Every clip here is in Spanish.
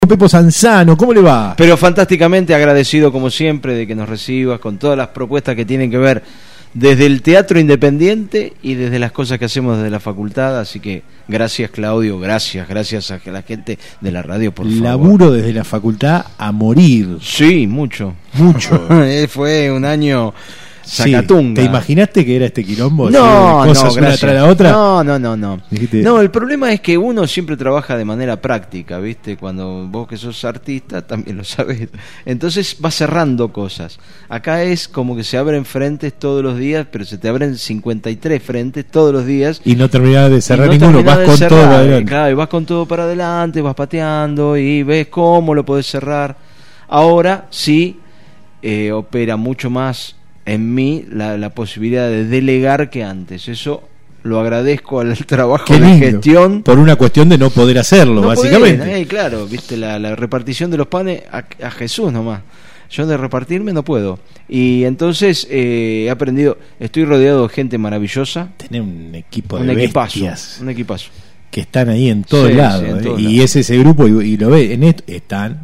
Pepo Sanzano, ¿cómo le va? Pero fantásticamente agradecido como siempre de que nos recibas con todas las propuestas que tienen que ver desde el teatro independiente y desde las cosas que hacemos desde la facultad, así que gracias Claudio, gracias a la gente de la radio, por favor. Laburo desde la facultad a morir. Sí, mucho. Fue un año sacatunga. Sí. ¿Te imaginaste que era este quilombo? No, cosas una tras la otra. No. Dijiste... No, el problema es que uno siempre trabaja de manera práctica, ¿viste? Cuando vos que sos artista también lo sabés. Entonces vas cerrando cosas. Acá es como que se abren frentes todos los días, pero se te abren 53 frentes todos los días. Y no terminás de cerrar ninguno, vas con todo para adelante. Claro, y vas con todo para adelante, vas pateando y ves cómo lo podés cerrar. Ahora sí opera mucho más en mí la posibilidad de delegar que antes. Eso lo agradezco al trabajo de gestión. Por una cuestión de no poder hacerlo, básicamente. Claro, viste, la repartición de los panes a Jesús nomás. Yo de repartirme no puedo. Y entonces he aprendido, estoy rodeado de gente maravillosa. Tenés un equipo de bestias. Un equipazo. Que están ahí en todos lados, y es ese grupo y lo ves en esto, están.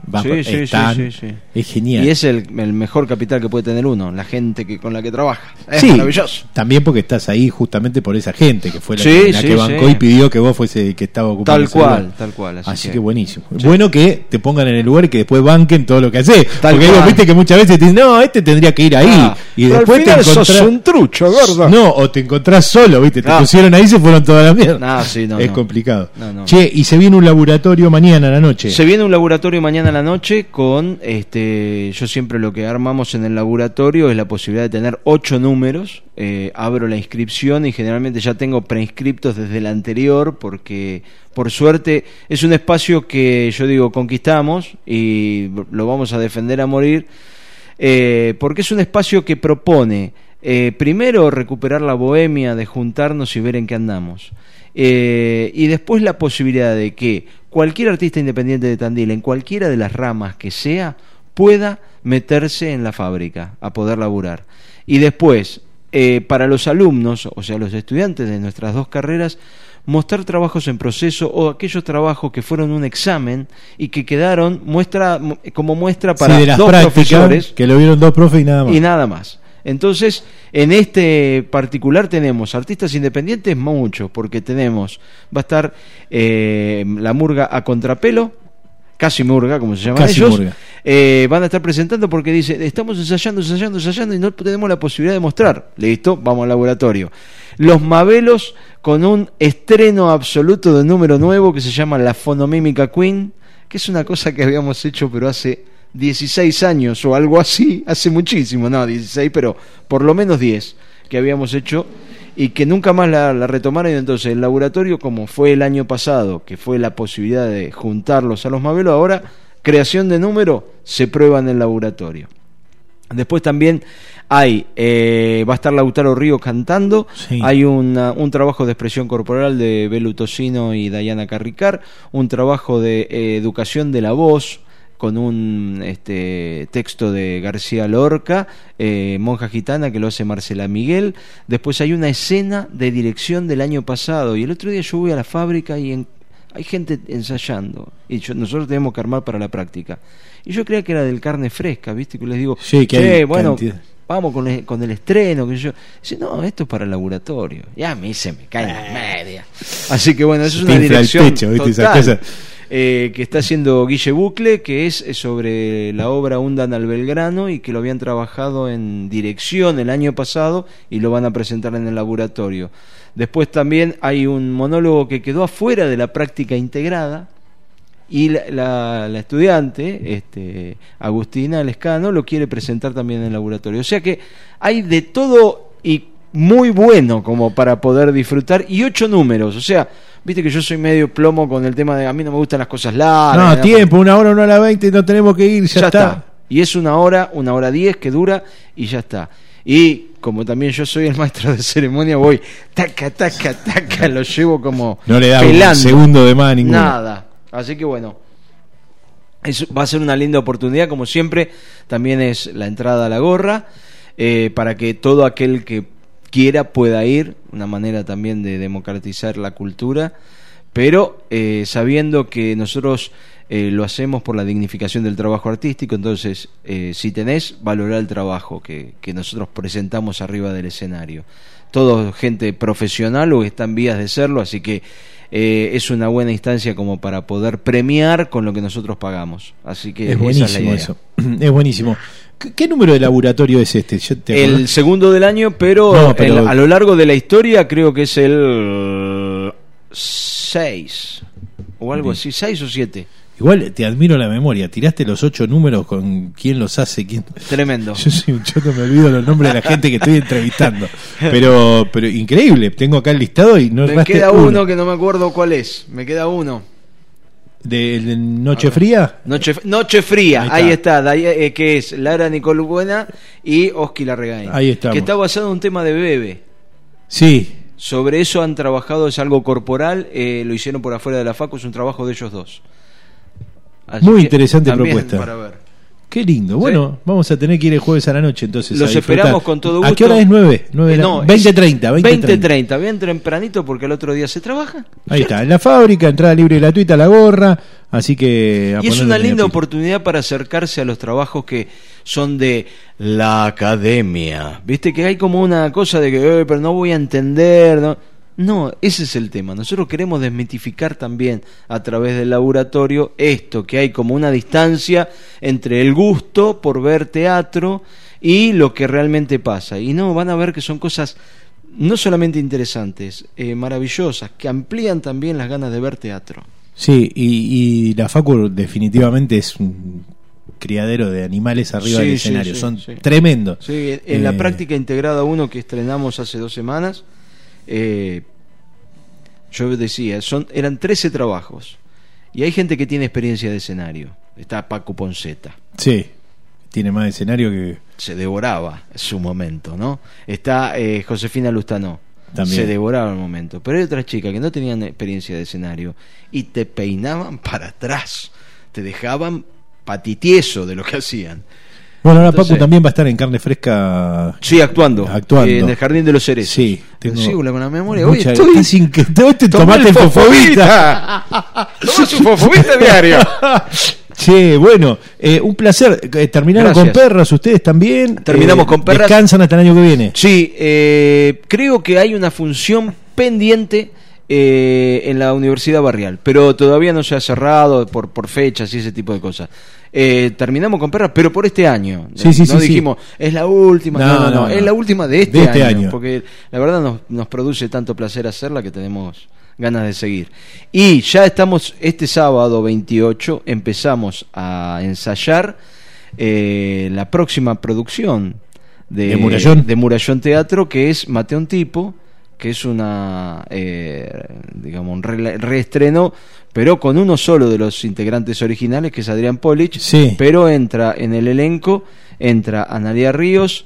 Es genial, y es el mejor capital que puede tener uno, la gente con la que trabaja, es maravilloso. También porque estás ahí justamente por esa gente que fue la que bancó y pidió que vos fuese que estaba ocupando tal cual, así que buenísimo, bueno que te pongan en el lugar y que después banquen todo lo que haces, porque vos viste que muchas veces te dicen, no, este tendría que ir ahí, y después te encontrás, sos un trucho, gordo. No, o te encontrás solo, viste, te pusieron ahí y se fueron toda la mierda. Es complicado. No. Che, y se viene un laboratorio mañana a la noche. Se viene un laboratorio mañana a la noche con, yo siempre lo que armamos en el laboratorio es la posibilidad de tener 8 números. Abro la inscripción y generalmente ya tengo preinscriptos desde el anterior porque, por suerte, es un espacio que yo digo conquistamos y lo vamos a defender a morir, porque es un espacio que propone, primero, recuperar la bohemia de juntarnos y ver en qué andamos. Y después la posibilidad de que cualquier artista independiente de Tandil, en cualquiera de las ramas que sea, pueda meterse en la fábrica a poder laburar. Y después, para los alumnos, o sea, los estudiantes de nuestras dos carreras, mostrar trabajos en proceso o aquellos trabajos que fueron un examen y que quedaron como muestra para de las dos profesores. Que lo vieron dos profes y nada más. Entonces, en este particular tenemos artistas independientes muchos, porque va a estar la murga a contrapelo, casi murga, como se llaman ellos. Van a estar presentando porque dice, estamos ensayando y no tenemos la posibilidad de mostrar. Listo, vamos al laboratorio. Los Mabelos con un estreno absoluto de número nuevo que se llama La Fonomímica Queen, que es una cosa que habíamos hecho pero hace 16 años o algo así, hace muchísimo, no 16, pero por lo menos 10 que habíamos hecho y que nunca más la retomaron. Y entonces el laboratorio, como fue el año pasado, que fue la posibilidad de juntarlos a los Mabelos, ahora creación de número se prueba en el laboratorio. Después también hay, va a estar Lautaro Ríos cantando, hay un trabajo de expresión corporal de Belu Tocino y Dayana Carricar, un trabajo de educación de la voz, con un texto de García Lorca, Monja Gitana, que lo hace Marcela Miguel. Después hay una escena de dirección del año pasado, y el otro día yo voy a la fábrica y hay gente ensayando, y nosotros tenemos que armar para la práctica. Y yo creía que era del Carne Fresca, ¿viste? Que les digo, vamos con el estreno, que yo. Dice, no, esto es para el laboratorio. Y a mí se me cae en la media. Así que bueno, eso es una dirección total. Que está haciendo Guille Bucle, que es sobre la obra Hundan al Belgrano y que lo habían trabajado en dirección el año pasado y lo van a presentar en el laboratorio. Después también hay un monólogo que quedó afuera de la práctica integrada y la estudiante, Agustina Lescano, lo quiere presentar también en el laboratorio. O sea que hay de todo y muy bueno como para poder disfrutar, y 8 números, o sea, viste que yo soy medio plomo con el tema de a mí no me gustan las cosas largas. No, tiempo, 1 hora, 1:20, no tenemos que ir, ya está. Y es 1 hora, 1:10 que dura y ya está. Y como también yo soy el maestro de ceremonia, voy taca, lo llevo como no le da pelando, un segundo de más a ninguno. Nada. Así que bueno, va a ser una linda oportunidad, como siempre. También es la entrada a la gorra, para que todo aquel que quiera pueda ir, una manera también de democratizar la cultura, pero sabiendo que nosotros lo hacemos por la dignificación del trabajo artístico. Entonces, si tenés, valorar el trabajo que nosotros presentamos arriba del escenario. Todo gente profesional o que está en vías de serlo, así que es una buena instancia como para poder premiar con lo que nosotros pagamos. Así que es buenísimo eso. Es buenísimo. ¿Qué número de laboratorio es este? El segundo del año, pero a lo largo de la historia creo que es el 6 o algo así, 6 o 7. Igual te admiro la memoria. Tiraste los 8 números con quién los hace, quién. Tremendo. Yo soy un choto, me olvido los nombres de la gente que estoy entrevistando. Pero increíble. Tengo acá el listado y no me queda uno que no me acuerdo cuál es. Me queda uno. ¿De Noche Fría? Noche Fría, ahí está, que es Lara Nicole Buena y Oski Larregain. Ahí estamos. Que está basado en un tema de Bebe. Sí. Sobre eso han trabajado, es algo corporal, lo hicieron por afuera de la facu, es un trabajo de ellos dos. Así muy interesante propuesta. Para ver. Qué lindo. Bueno, ¿sí? Vamos a tener que ir el jueves a la noche entonces. Los esperamos con todo gusto. ¿A qué hora es? 9. No, 20:30. 20:30, bien tempranito porque el otro día se trabaja. Ahí está, en la fábrica, entrada libre y gratuita, la gorra. Así que. Y es una linda oportunidad para acercarse a los trabajos que son de la academia. Viste que hay como una cosa de que, pero no voy a entender, ¿no? No, ese es el tema. Nosotros queremos desmitificar también a través del laboratorio esto, que hay como una distancia entre el gusto por ver teatro y lo que realmente pasa. Y no, van a ver que son cosas no solamente interesantes, maravillosas, que amplían también las ganas de ver teatro. Sí, y la Facu definitivamente es un criadero de animales arriba del escenario. Son tremendos. Sí, en la práctica integrada 1 que estrenamos hace 2 semanas, yo decía, eran 13 trabajos y hay gente que tiene experiencia de escenario. Está Paco Ponceta, sí, tiene más escenario que se devoraba en su momento, ¿no? Está Josefina Lustanó, también se devoraba el momento, pero hay otras chicas que no tenían experiencia de escenario y te peinaban para atrás, te dejaban patitieso de lo que hacían. Bueno, ahora Paco también va a estar en Carne Fresca. Sí, actuando. En el Jardín de los Cerezos. Sí, tengo con la memoria. Hoy estoy sin que te tomaste el fofobita. Tomás un fofobita diario. Che, bueno, un placer. Terminaron con Perras, ustedes también. Terminamos con Perras. ¿Descansan hasta el año que viene? Sí, creo que hay una función pendiente en la Universidad Barrial, pero todavía no se ha cerrado por fechas y ese tipo de cosas. Terminamos con Perras, pero por este año. Sí, no dijimos, es la última. No, es la última de este año. Porque la verdad nos produce tanto placer hacerla que tenemos ganas de seguir. Y ya estamos, este sábado 28, empezamos a ensayar la próxima producción de Murallón Teatro, que es Mateo un Tipo, que es una digamos un reestreno, pero con uno solo de los integrantes originales, que es Adrián Polich, pero entra en el elenco, entra Analia Ríos,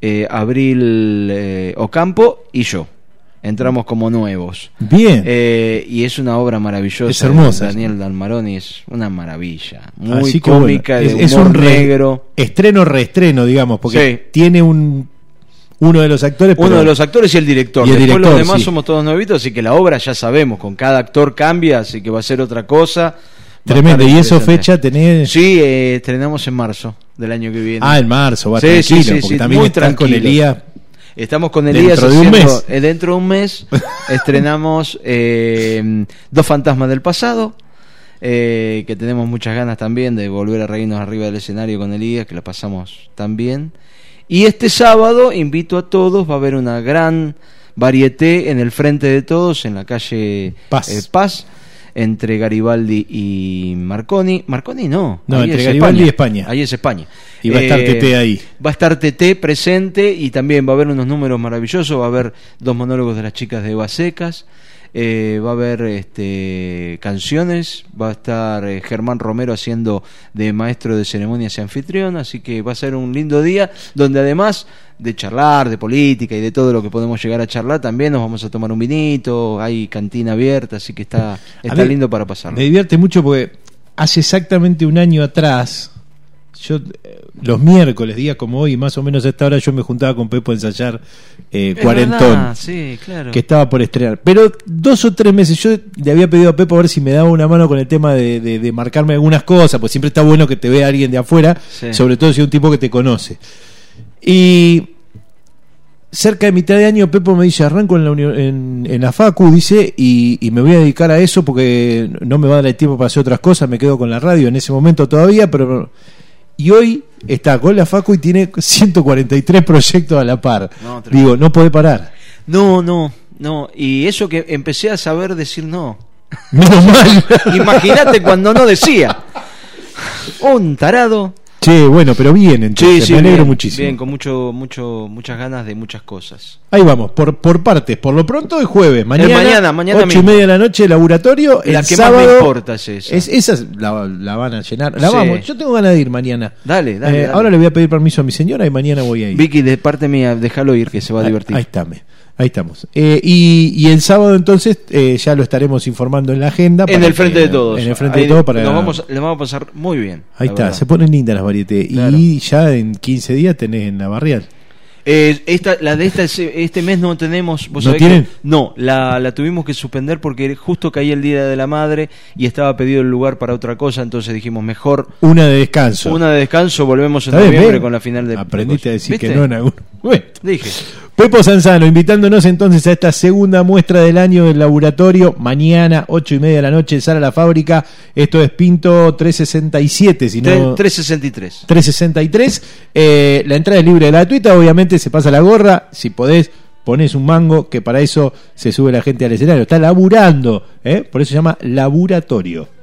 Abril Ocampo y yo. Entramos como nuevos. Bien. Y es una obra maravillosa. Es hermosa. Daniel Dalmaroni es una maravilla. Muy así cómica, bueno, de humor negro. Reestreno, digamos, porque tiene uno de los actores. Uno de los actores y el director. Después los demás somos todos novitos, así que la obra ya sabemos, con cada actor cambia, así que va a ser otra cosa. Tremendo. ¿Y eso fecha tenés? Sí, estrenamos en marzo del año que viene. En marzo, va tranquilo, porque también están con Elías. Estamos con Elías dentro de un mes estrenamos Dos fantasmas del pasado, que tenemos muchas ganas también de volver a reírnos arriba del escenario con Elías, que la pasamos tan bien. Y este sábado invito a todos, va a haber una gran varieté en el Frente de Todos, en la calle Paz, entre Garibaldi y Marconi. Marconi no entre Garibaldi y España. Ahí es España. Y va a estar Tete ahí. Va a estar Tete presente y también va a haber unos números maravillosos. Va a haber 2 monólogos de las chicas de Basecas. Va a haber canciones. Va a estar Germán Romero haciendo de maestro de ceremonias y anfitrión. Así que va a ser un lindo día donde además de charlar de política y de todo lo que podemos llegar a charlar, también nos vamos a tomar un vinito. Hay cantina abierta, así que está lindo para pasarlo. Me divierte mucho porque hace exactamente un año atrás yo los miércoles, días como hoy, más o menos a esta hora, yo me juntaba con Pepo a ensayar Cuarentón, sí, claro. que estaba por estrenar. Pero 2 o 3 meses yo le había pedido a Pepo a ver si me daba una mano con el tema de marcarme algunas cosas, pues siempre está bueno que te vea alguien de afuera, sobre todo si es un tipo que te conoce. Y cerca de mitad de año Pepo me dice, arranco en la facu, dice, y me voy a dedicar a eso porque no me va a dar el tiempo para hacer otras cosas, me quedo con la radio en ese momento todavía, pero... Y hoy está con la facu y tiene 143 proyectos a la par. Digo, no puede parar. No, y eso que empecé a saber decir no. Menos mal. Imagínate cuando no decía. Un tarado. Che, bueno, pero bien, entonces, me alegro muchísimo. Bien, con muchas ganas de muchas cosas. Ahí vamos, por partes. Por lo pronto es jueves, mañana 8:30 de la noche, laboratorio. La el que sábado, más me importa es esa. Esa la van a llenar. Sí. Vamos, yo tengo ganas de ir mañana. Dale. Ahora le voy a pedir permiso a mi señora y mañana voy a ir. Vicky, de parte mía, déjalo ir, que se va a divertir. Ahí estamos. Y el sábado entonces ya lo estaremos informando en la agenda. En el frente de todos. En el frente de todos. Le vamos a pasar muy bien. Ahí está, verdad. Se ponen lindas las varietés. Claro. Y ya en 15 días tenés en la barrial. Este mes no tenemos. ¿Vos ¿No tienen? No, la tuvimos que suspender porque justo caía el Día de la Madre y estaba pedido el lugar para otra cosa, entonces dijimos mejor una de descanso, volvemos en noviembre con la final de... Aprendiste a decir, ¿viste?, que no en algún momento. Dije. Pepo Sanzano invitándonos entonces a esta segunda muestra del año del laboratorio, mañana 8:30 de la noche, Sala La Fábrica. Esto es Pinto 367, si no 363. La entrada es libre y gratuita, obviamente se pasa la gorra, si podés ponés un mango, que para eso se sube la gente al escenario, está laburando, por eso se llama laboratorio.